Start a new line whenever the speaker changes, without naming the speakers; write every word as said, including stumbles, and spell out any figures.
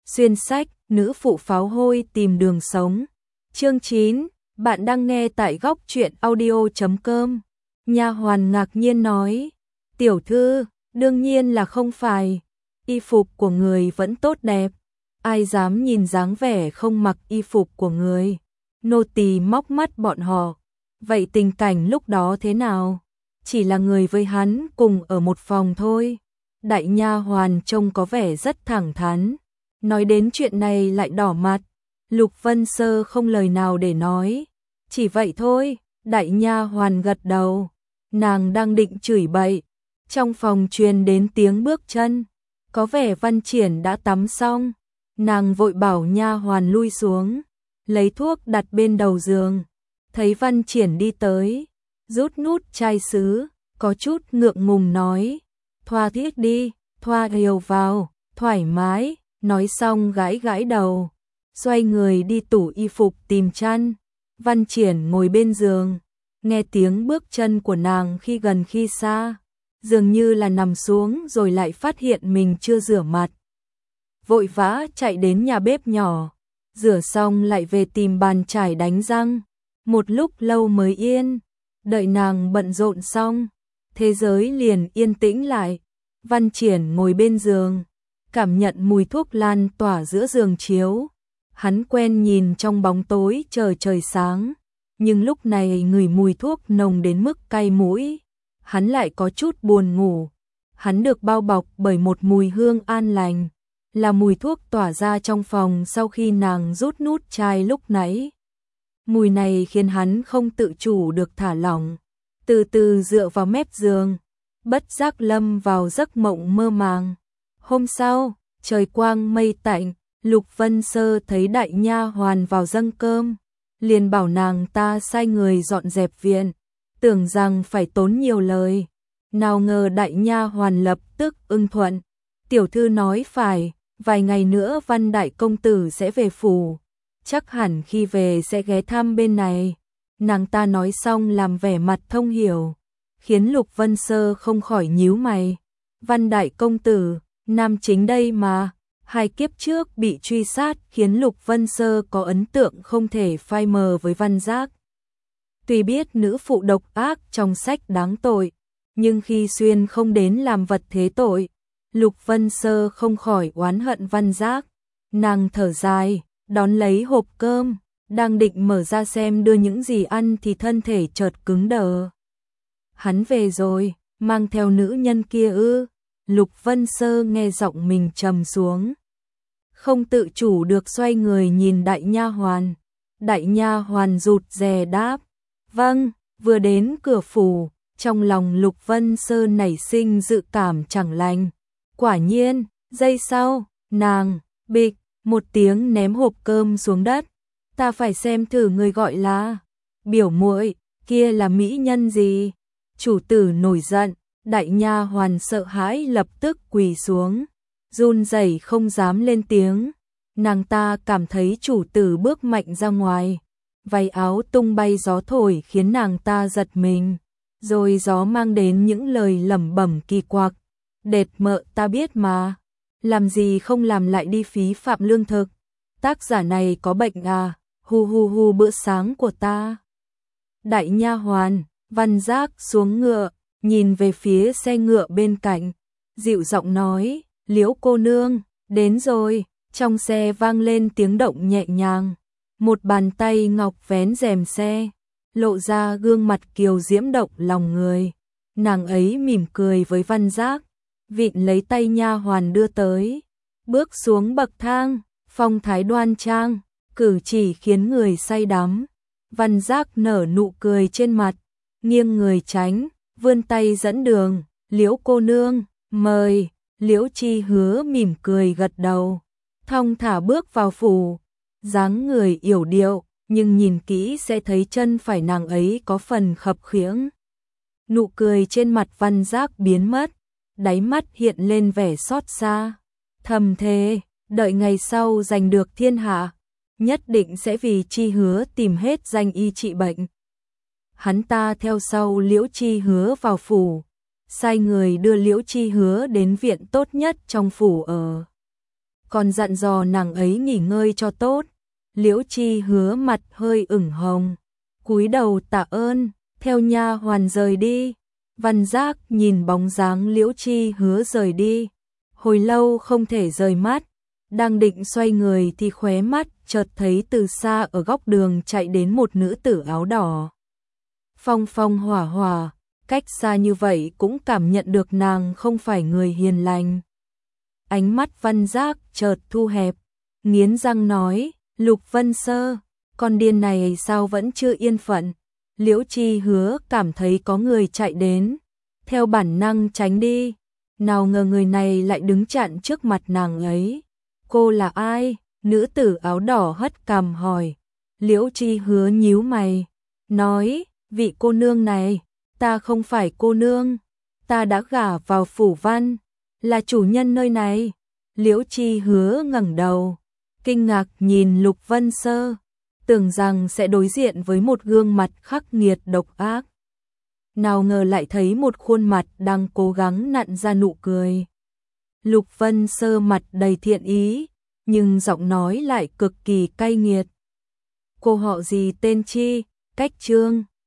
Xuyên sách, nữ phụ pháo hôi tìm đường sống. Chương chín, bạn đang nghe tại góc truyện audio chấm com. Nha hoàn ngạc nhiên nói, tiểu thư, đương nhiên là không phải, y phục của người vẫn tốt đẹp, ai dám nhìn dáng vẻ không mặc y phục của người. Nô tỳ móc mắt bọn họ, vậy tình cảnh lúc đó thế nào? Chỉ là người với hắn cùng ở một phòng thôi. Đại nha hoàn trông có vẻ rất thẳng thắn, nói đến chuyện này lại đỏ mặt. Lục Vân Sơ không lời nào để nói, chỉ vậy thôi. Đại nha hoàn gật đầu, nàng đang định chửi bậy, trong phòng truyền đến tiếng bước chân, có vẻ Văn Triển đã tắm xong. Nàng vội bảo nha hoàn lui xuống, lấy thuốc đặt bên đầu giường. Thấy Văn Triển đi tới, rút nút chai sứ, có chút ngượng ngùng nói, thoa thiết đi, thoa đều vào, thoải mái. Nói xong gãi gãi đầu, xoay người đi tủ y phục tìm chăn. Văn Triển ngồi bên giường, nghe tiếng bước chân của nàng khi gần khi xa, dường như là nằm xuống rồi lại phát hiện mình chưa rửa mặt. Vội vã chạy đến nhà bếp nhỏ, rửa xong lại về tìm bàn chải đánh răng. Một lúc lâu mới yên, đợi nàng bận rộn xong, thế giới liền yên tĩnh lại. Văn Triển ngồi bên giường, cảm nhận mùi thuốc lan tỏa giữa giường chiếu. Hắn quen nhìn trong bóng tối chờ trời sáng, nhưng lúc này ngửi mùi thuốc nồng đến mức cay mũi, hắn lại có chút buồn ngủ. Hắn được bao bọc bởi một mùi hương an lành, là mùi thuốc tỏa ra trong phòng sau khi nàng rút nút chai lúc nãy. Mùi này khiến hắn không tự chủ được thả lỏng, từ từ dựa vào mép giường, bất giác lâm vào giấc mộng mơ màng. Hôm sau, trời quang mây tạnh, Lục Vân Sơ thấy đại nha hoàn vào dâng cơm, liền bảo nàng ta sai người dọn dẹp viện, tưởng rằng phải tốn nhiều lời. Nào ngờ đại nha hoàn lập tức ưng thuận, tiểu thư nói phải, vài ngày nữa Văn đại công tử sẽ về phủ, chắc hẳn khi về sẽ ghé thăm bên này. Nàng ta nói xong làm vẻ mặt thông hiểu, khiến Lục Vân Sơ không khỏi nhíu mày. Văn đại công tử, nam chính đây mà. Hai kiếp trước bị truy sát khiến Lục Vân Sơ có ấn tượng không thể phai mờ với Văn Giác. Tuy biết nữ phụ độc ác trong sách đáng tội, nhưng khi xuyên không đến làm vật thế tội, Lục Vân Sơ không khỏi oán hận Văn Giác. Nàng thở dài, đón lấy hộp cơm, đang định mở ra xem đưa những gì ăn thì thân thể chợt cứng đờ. Hắn về rồi, mang theo nữ nhân kia ư? Lục Vân Sơ nghe giọng mình trầm xuống, không tự chủ được xoay người nhìn đại nha hoàn. Đại nha hoàn rụt rè đáp, vâng. Vừa đến cửa phủ, trong lòng Lục Vân Sơ nảy sinh dự cảm chẳng lành. Quả nhiên, giây sau, nàng bịch một tiếng ném hộp cơm xuống đất. Ta phải xem thử người gọi là biểu muội kia là mỹ nhân gì? Chủ tử nổi giận. Đại nha hoàn sợ hãi lập tức quỳ xuống, run rẩy không dám lên tiếng. Nàng ta cảm thấy chủ tử bước mạnh ra ngoài, váy áo tung bay gió thổi khiến nàng ta giật mình, rồi gió mang đến những lời lẩm bẩm kỳ quặc. Đệt mợ ta biết mà, làm gì không làm lại đi phí phạm lương thực. Tác giả này có bệnh à, hu hu hu bữa sáng của ta. Đại nha hoàn, Văn Giác xuống ngựa, nhìn về phía xe ngựa bên cạnh, dịu giọng nói, Liễu cô nương, đến rồi. Trong xe vang lên tiếng động nhẹ nhàng, một bàn tay ngọc vén rèm xe, lộ ra gương mặt kiều diễm động lòng người. Nàng ấy mỉm cười với Văn Giác, vịn lấy tay nha hoàn đưa tới, bước xuống bậc thang, phong thái đoan trang, cử chỉ khiến người say đắm. Văn Giác nở nụ cười trên mặt, nghiêng người tránh, vươn tay dẫn đường, Liễu cô nương, mời. Liễu Chi Hứa mỉm cười gật đầu, thong thả bước vào phủ, dáng người yểu điệu, nhưng nhìn kỹ sẽ thấy chân phải nàng ấy có phần khập khiễng. Nụ cười trên mặt Văn Giác biến mất, đáy mắt hiện lên vẻ xót xa, thầm thề, đợi ngày sau giành được thiên hạ, nhất định sẽ vì Chi Hứa tìm hết danh y trị bệnh. Hắn ta theo sau Liễu Chi Hứa vào phủ, sai người đưa Liễu Chi Hứa đến viện tốt nhất trong phủ ở. còn dặn dò nàng ấy nghỉ ngơi cho tốt. Liễu Chi Hứa mặt hơi ửng hồng, cúi đầu tạ ơn, theo nha hoàn rời đi. Văn Giác nhìn bóng dáng Liễu Chi Hứa rời đi, hồi lâu không thể rời mắt, đang định xoay người thì khóe mắt chợt thấy từ xa ở góc đường chạy đến một nữ tử áo đỏ. Phong phong hỏa hỏa, cách xa như vậy cũng cảm nhận được nàng không phải người hiền lành. Ánh mắt Văn Giác chợt thu hẹp, nghiến răng nói, Lục Vân Sơ, con điên này sao vẫn chưa yên phận. Liễu Chi Hứa cảm thấy có người chạy đến, theo bản năng tránh đi, nào ngờ người này lại đứng chặn trước mặt nàng ấy. Cô là ai? Nữ tử áo đỏ hất cằm hỏi. Liễu Chi Hứa nhíu mày, nói, vị cô nương này, ta không phải cô nương, ta đã gả vào phủ Văn, là chủ nhân nơi này. Liễu Chi Hứa ngẩng đầu, kinh ngạc nhìn Lục Vân Sơ, tưởng rằng sẽ đối diện với một gương mặt khắc nghiệt độc ác. Nào ngờ lại thấy một khuôn mặt đang cố gắng nặn ra nụ cười. Lục Vân Sơ mặt đầy thiện ý, nhưng giọng nói lại cực kỳ cay nghiệt. Cô họ gì, tên chi? Cách Trương.